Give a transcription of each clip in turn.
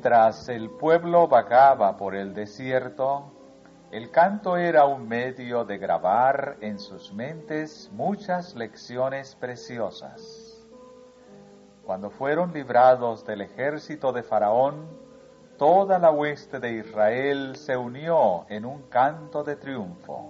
Mientras el pueblo vagaba por el desierto, el canto era un medio de grabar en sus mentes muchas lecciones preciosas. Cuando fueron librados del ejército de Faraón, toda la hueste de Israel se unió en un canto de triunfo.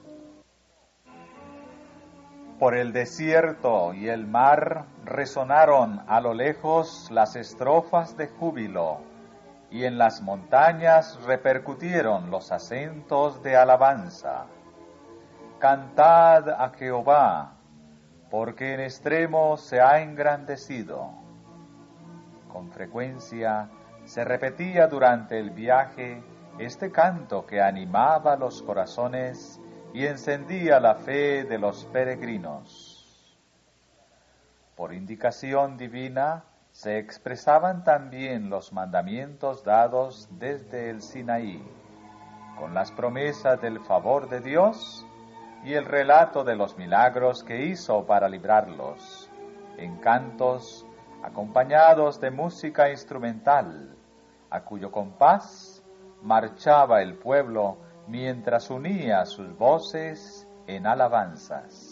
Por el desierto y el mar resonaron a lo lejos las estrofas de júbilo, y en las montañas repercutieron los acentos de alabanza. Cantad a Jehová, porque en extremo se ha engrandecido. Con frecuencia se repetía durante el viaje este canto que animaba los corazones y encendía la fe de los peregrinos. Por indicación divina se expresaban también los mandamientos dados desde el Sinaí, con las promesas del favor de Dios y el relato de los milagros que hizo para librarlos, en cantos acompañados de música instrumental, a cuyo compás marchaba el pueblo mientras unía sus voces en alabanzas.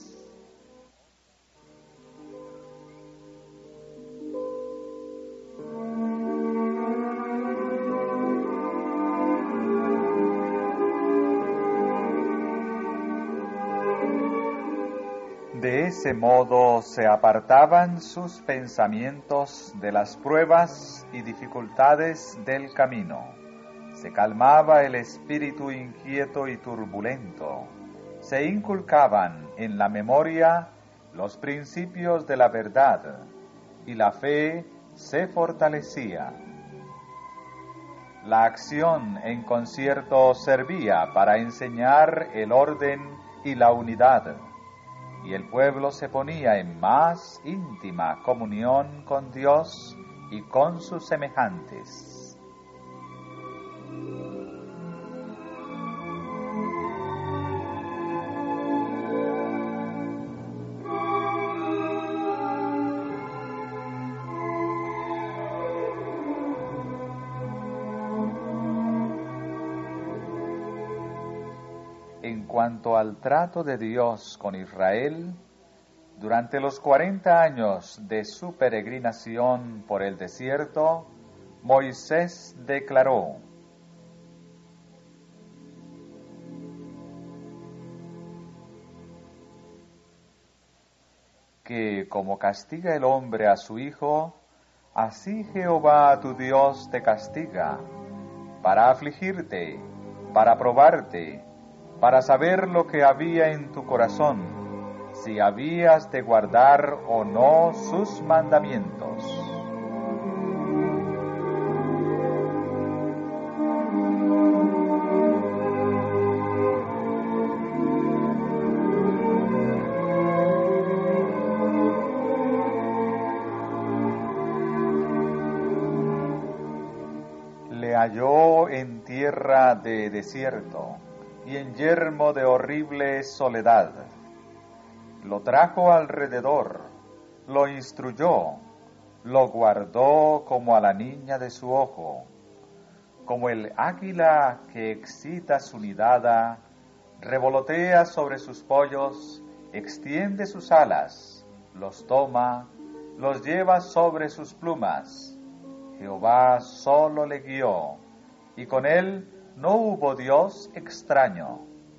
De ese modo se apartaban sus pensamientos de las pruebas y dificultades del camino. Se calmaba el espíritu inquieto y turbulento. Se inculcaban en la memoria los principios de la verdad y la fe se fortalecía. La acción en concierto servía para enseñar el orden y la unidad, y el pueblo se ponía en más íntima comunión con Dios y con sus semejantes. En cuanto al trato de Dios con Israel, durante los 40 años de su peregrinación por el desierto, Moisés declaró: que como castiga el hombre a su hijo, así Jehová tu Dios te castiga, para afligirte, para probarte, para saber lo que había en tu corazón, si habías de guardar o no sus mandamientos. Le halló en tierra de desierto y en yermo de horrible soledad. Lo trajo alrededor, lo instruyó, lo guardó como a la niña de su ojo. Como el águila que excita su nidada, revolotea sobre sus pollos, extiende sus alas, los toma, los lleva sobre sus plumas. Jehová solo le guió, y con él no hubo Dios extraño.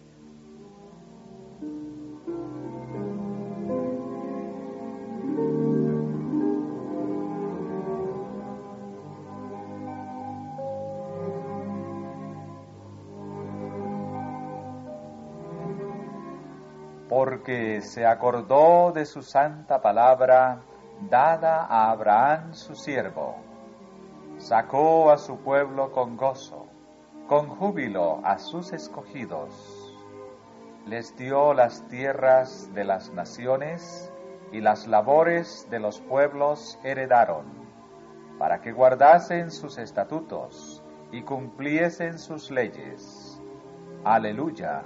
Porque se acordó de su santa palabra dada a Abraham su siervo. Sacó a su pueblo con gozo, con júbilo a sus escogidos. Les dio las tierras de las naciones y las labores de los pueblos heredaron, para que guardasen sus estatutos y cumpliesen sus leyes. Aleluya.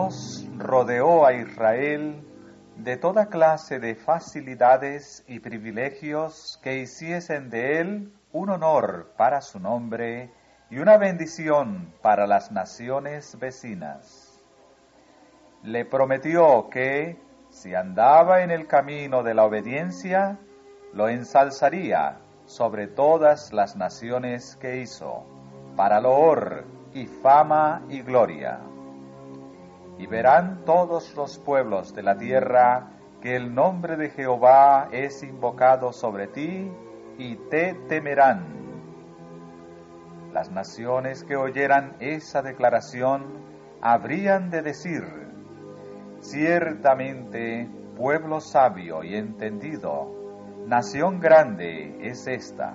Dios rodeó a Israel de toda clase de facilidades y privilegios que hiciesen de él un honor para su nombre y una bendición para las naciones vecinas. Le prometió que, si andaba en el camino de la obediencia, lo ensalzaría sobre todas las naciones que hizo, para loor y fama y gloria. Y verán todos los pueblos de la tierra que el nombre de Jehová es invocado sobre ti, y te temerán. Las naciones que oyeran esa declaración habrían de decir: ciertamente, pueblo sabio y entendido, nación grande es esta.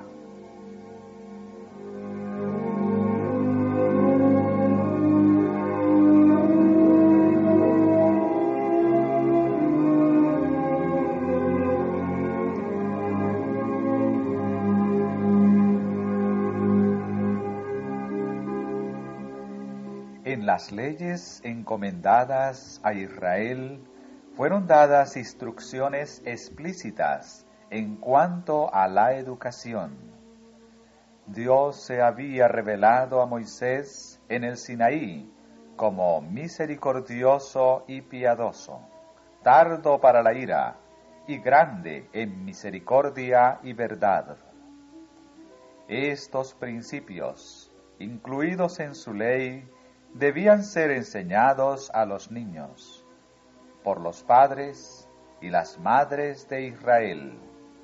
En las leyes encomendadas a Israel fueron dadas instrucciones explícitas en cuanto a la educación. Dios se había revelado a Moisés en el Sinaí como misericordioso y piadoso, tardo para la ira y grande en misericordia y verdad. Estos principios, incluidos en su ley, debían ser enseñados a los niños por los padres y las madres de Israel.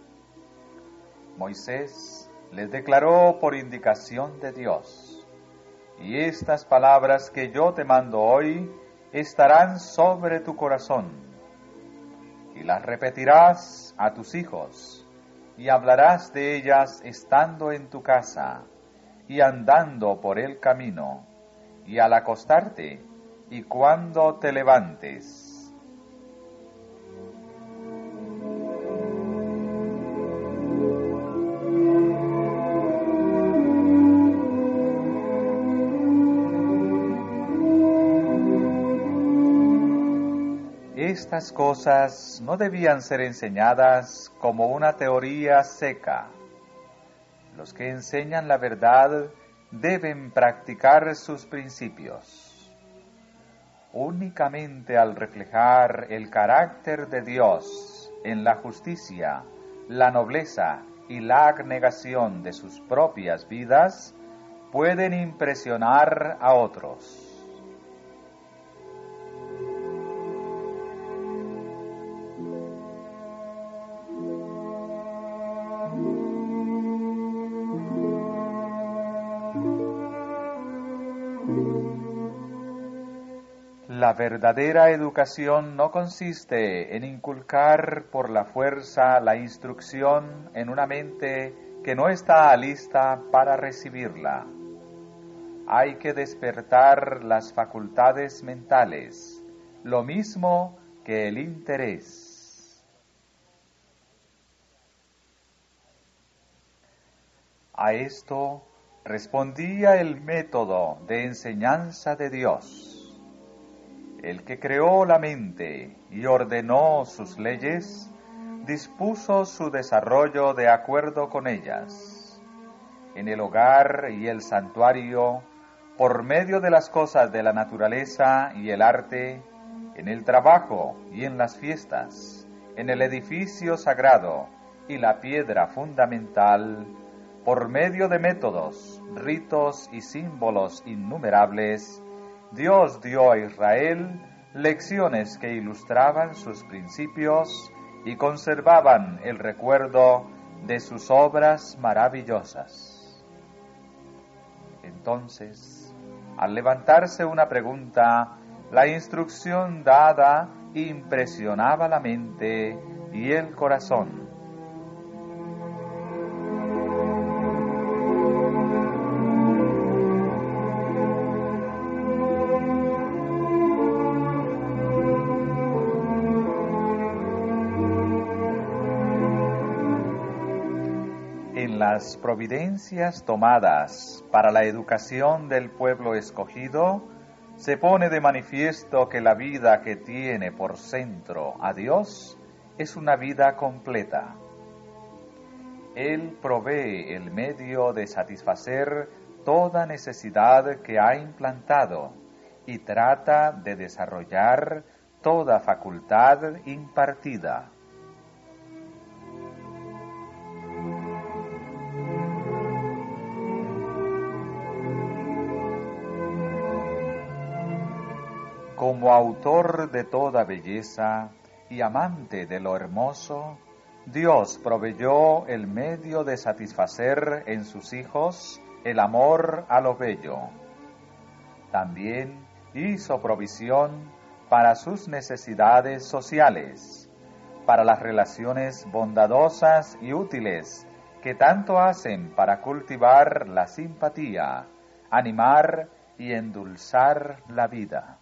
Moisés les declaró por indicación de Dios: y estas palabras que yo te mando hoy estarán sobre tu corazón, y las repetirás a tus hijos, y hablarás de ellas estando en tu casa, y andando por el camino, y al acostarte, y cuando te levantes. Estas cosas no debían ser enseñadas como una teoría seca. Los que enseñan la verdad deben practicar sus principios. Únicamente al reflejar el carácter de Dios en la justicia, la nobleza y la abnegación de sus propias vidas, pueden impresionar a otros. La verdadera educación no consiste en inculcar por la fuerza la instrucción en una mente que no está lista para recibirla. Hay que despertar las facultades mentales, lo mismo que el interés. A esto respondía el método de enseñanza de Dios. El que creó la mente y ordenó sus leyes, dispuso su desarrollo de acuerdo con ellas. En el hogar y el santuario, por medio de las cosas de la naturaleza y el arte, en el trabajo y en las fiestas, en el edificio sagrado y la piedra fundamental, por medio de métodos, ritos y símbolos innumerables, Dios dio a Israel lecciones que ilustraban sus principios y conservaban el recuerdo de sus obras maravillosas. Entonces, al levantarse una pregunta, la instrucción dada impresionaba la mente y el corazón. Las providencias tomadas para la educación del pueblo escogido se pone de manifiesto que la vida que tiene por centro a Dios es una vida completa. Él provee el medio de satisfacer toda necesidad que ha implantado y trata de desarrollar toda facultad impartida. Como autor de toda belleza y amante de lo hermoso, Dios proveyó el medio de satisfacer en sus hijos el amor a lo bello. También hizo provisión para sus necesidades sociales, para las relaciones bondadosas y útiles que tanto hacen para cultivar la simpatía, animar y endulzar la vida.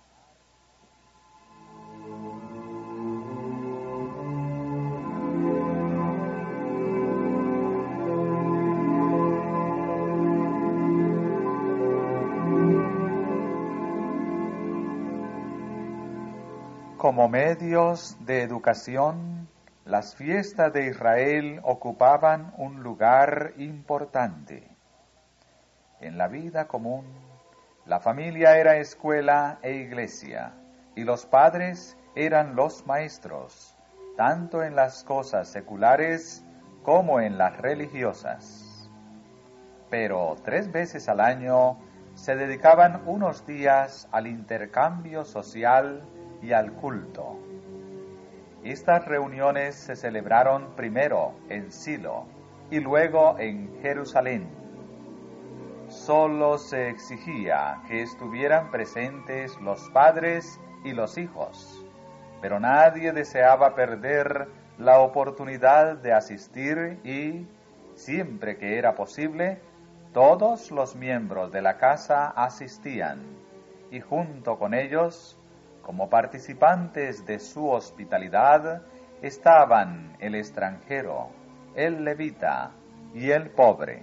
Como medios de educación, las fiestas de Israel ocupaban un lugar importante. En la vida común, la familia era escuela e iglesia, y los padres eran los maestros, tanto en las cosas seculares como en las religiosas. Pero 3 veces al año se dedicaban unos días al intercambio social y al culto. Estas reuniones se celebraron primero en Silo y luego en Jerusalén. Solo se exigía que estuvieran presentes los padres y los hijos, pero nadie deseaba perder la oportunidad de asistir y, siempre que era posible, todos los miembros de la casa asistían y junto con ellos, como participantes de su hospitalidad, estaban el extranjero, el levita y el pobre.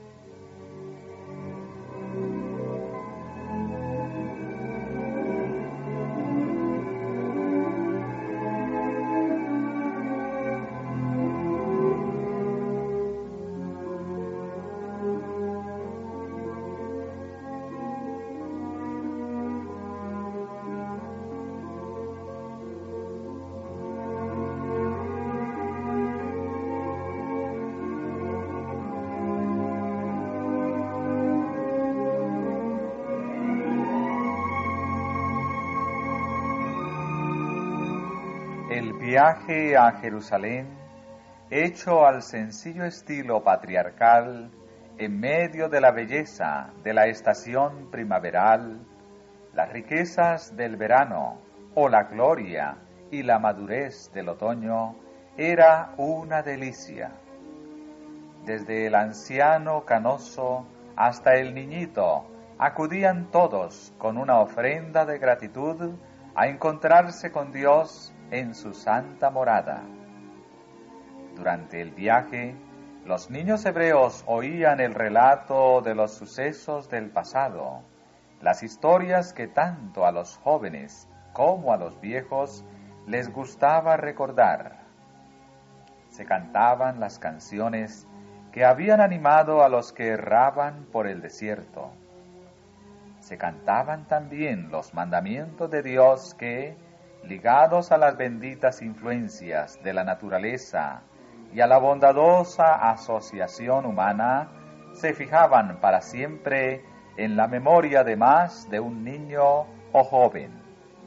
El viaje a Jerusalén, hecho al sencillo estilo patriarcal, en medio de la belleza de la estación primaveral, las riquezas del verano o la gloria y la madurez del otoño, era una delicia. Desde el anciano canoso hasta el niñito, acudían todos con una ofrenda de gratitud a encontrarse con Dios en su santa morada. Durante el viaje, los niños hebreos oían el relato de los sucesos del pasado, las historias que tanto a los jóvenes como a los viejos les gustaba recordar. Se cantaban las canciones que habían animado a los que erraban por el desierto. Se cantaban también los mandamientos de Dios que, ligados a las benditas influencias de la naturaleza y a la bondadosa asociación humana, se fijaban para siempre en la memoria de más de un niño o joven.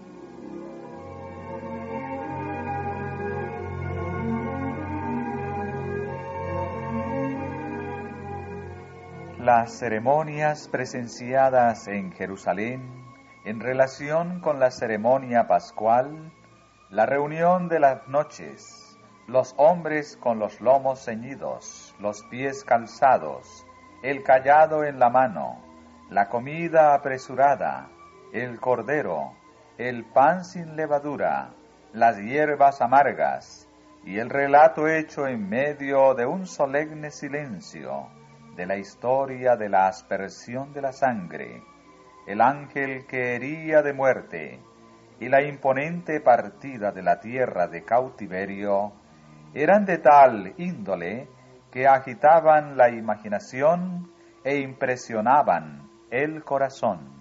Las ceremonias presenciadas en Jerusalén en relación con la ceremonia pascual, la reunión de las noches, los hombres con los lomos ceñidos, los pies calzados, el cayado en la mano, la comida apresurada, el cordero, el pan sin levadura, las hierbas amargas y el relato hecho en medio de un solemne silencio de la historia de la aspersión de la sangre, el ángel que hería de muerte, y la imponente partida de la tierra de cautiverio, eran de tal índole que agitaban la imaginación e impresionaban el corazón.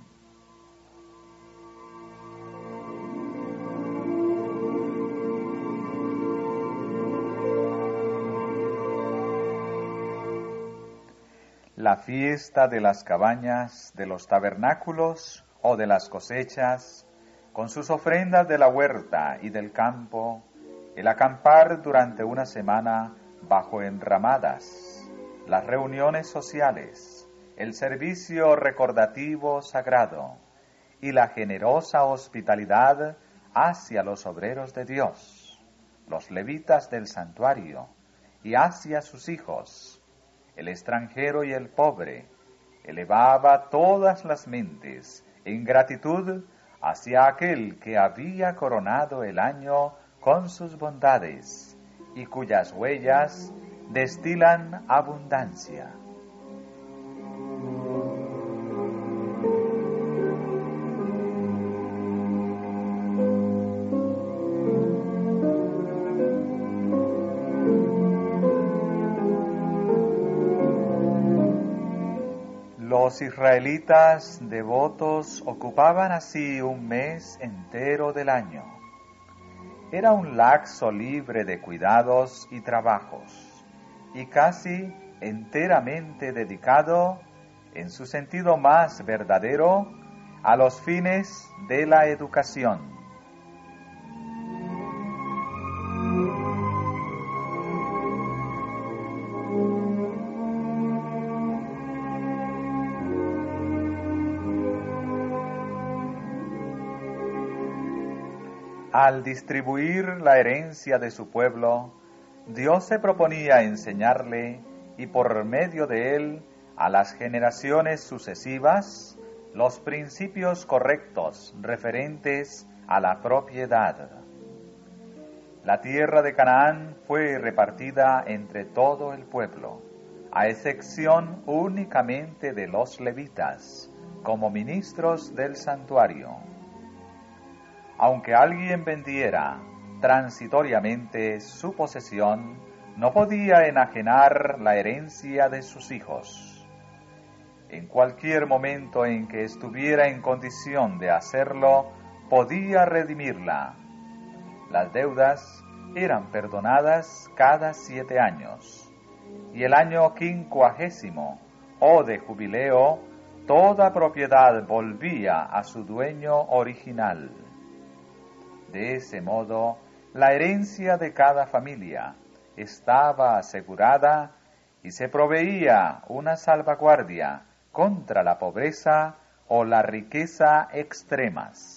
La fiesta de las cabañas, de los tabernáculos o de las cosechas, con sus ofrendas de la huerta y del campo, el acampar durante una semana bajo enramadas, las reuniones sociales, el servicio recordativo sagrado y la generosa hospitalidad hacia los obreros de Dios, los levitas del santuario, y hacia sus hijos, el extranjero y el pobre, elevaba todas las mentes en gratitud hacia aquel que había coronado el año con sus bondades y cuyas huellas destilan abundancia. Los israelitas devotos ocupaban así un mes entero del año. Era un lapso libre de cuidados y trabajos, y casi enteramente dedicado, en su sentido más verdadero, a los fines de la educación. Al distribuir la herencia de su pueblo, Dios se proponía enseñarle, y por medio de él, a las generaciones sucesivas, los principios correctos referentes a la propiedad. La tierra de Canaán fue repartida entre todo el pueblo, a excepción únicamente de los levitas, como ministros del santuario. Aunque alguien vendiera transitoriamente su posesión, no podía enajenar la herencia de sus hijos. En cualquier momento en que estuviera en condición de hacerlo, podía redimirla. Las deudas eran perdonadas cada 7 años, y el año 50 o de jubileo, toda propiedad volvía a su dueño original. De ese modo, la herencia de cada familia estaba asegurada y se proveía una salvaguardia contra la pobreza o la riqueza extremas.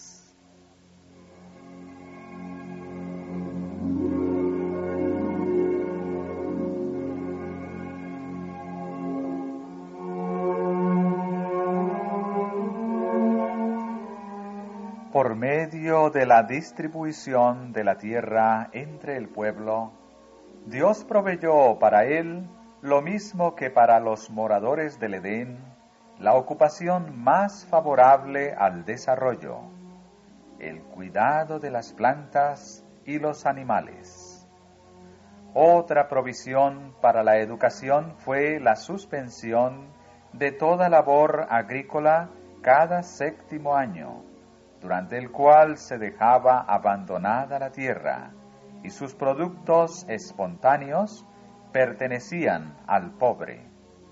Por medio de la distribución de la tierra entre el pueblo, Dios proveyó para él lo mismo que para los moradores del Edén, la ocupación más favorable al desarrollo, el cuidado de las plantas y los animales. Otra provisión para la educación fue la suspensión de toda labor agrícola cada 7º año, durante el cual se dejaba abandonada la tierra, y sus productos espontáneos pertenecían al pobre.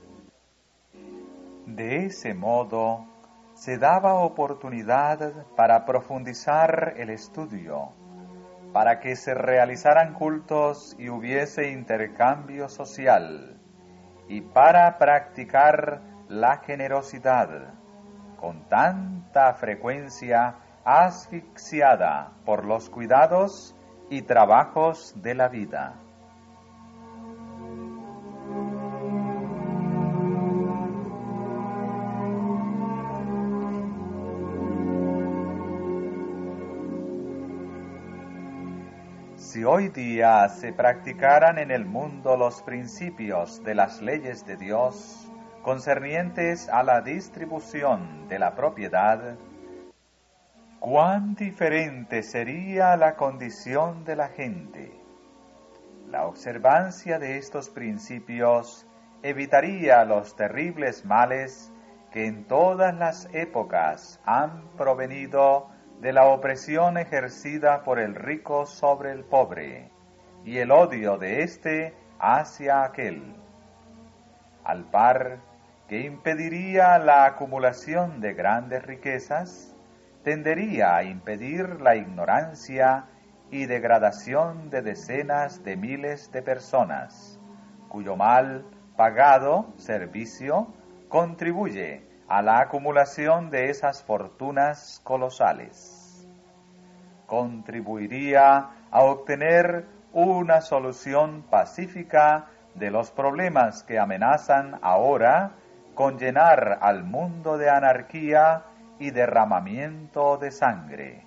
De ese modo, se daba oportunidad para profundizar el estudio, para que se realizaran cultos y hubiese intercambio social, y para practicar la generosidad, con tanta frecuencia asfixiada por los cuidados y trabajos de la vida. Si hoy día se practicaran en el mundo los principios de las leyes de Dios, concernientes a la distribución de la propiedad, cuán diferente sería la condición de la gente. La observancia de estos principios evitaría los terribles males que en todas las épocas han provenido de la opresión ejercida por el rico sobre el pobre, y el odio de éste hacia aquel, al par que impediría la acumulación de grandes riquezas, tendería a impedir la ignorancia y degradación de decenas de miles de personas, cuyo mal pagado servicio contribuye a la acumulación de esas fortunas colosales. Contribuiría a obtener una solución pacífica de los problemas que amenazan ahora con llenar al mundo de anarquía y derramamiento de sangre.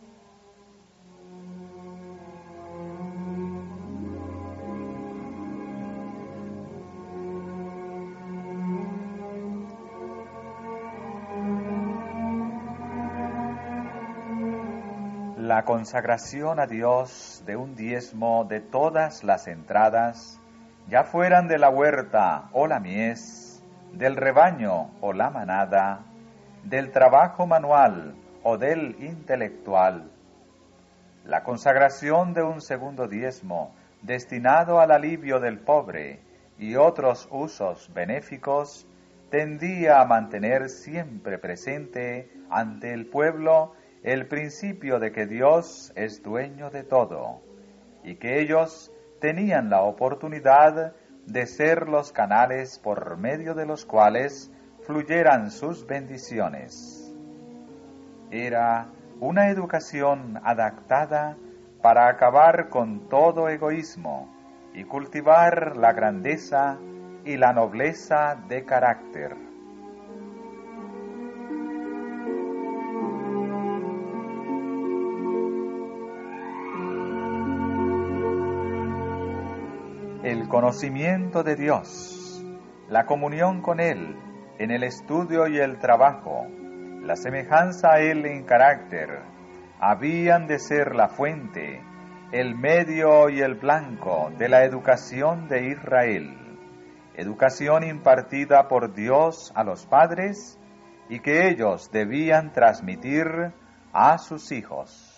La consagración a Dios de un diezmo de todas las entradas, ya fueran de la huerta o la mies, del rebaño o la manada, del trabajo manual o del intelectual. La consagración de un segundo diezmo destinado al alivio del pobre y otros usos benéficos tendía a mantener siempre presente ante el pueblo el principio de que Dios es dueño de todo y que ellos tenían la oportunidad de ser los canales por medio de los cuales fluyeran sus bendiciones. Era una educación adaptada para acabar con todo egoísmo y cultivar la grandeza y la nobleza de carácter. El conocimiento de Dios, la comunión con Él en el estudio y el trabajo, la semejanza a Él en carácter, habían de ser la fuente, el medio y el blanco de la educación de Israel, educación impartida por Dios a los padres y que ellos debían transmitir a sus hijos.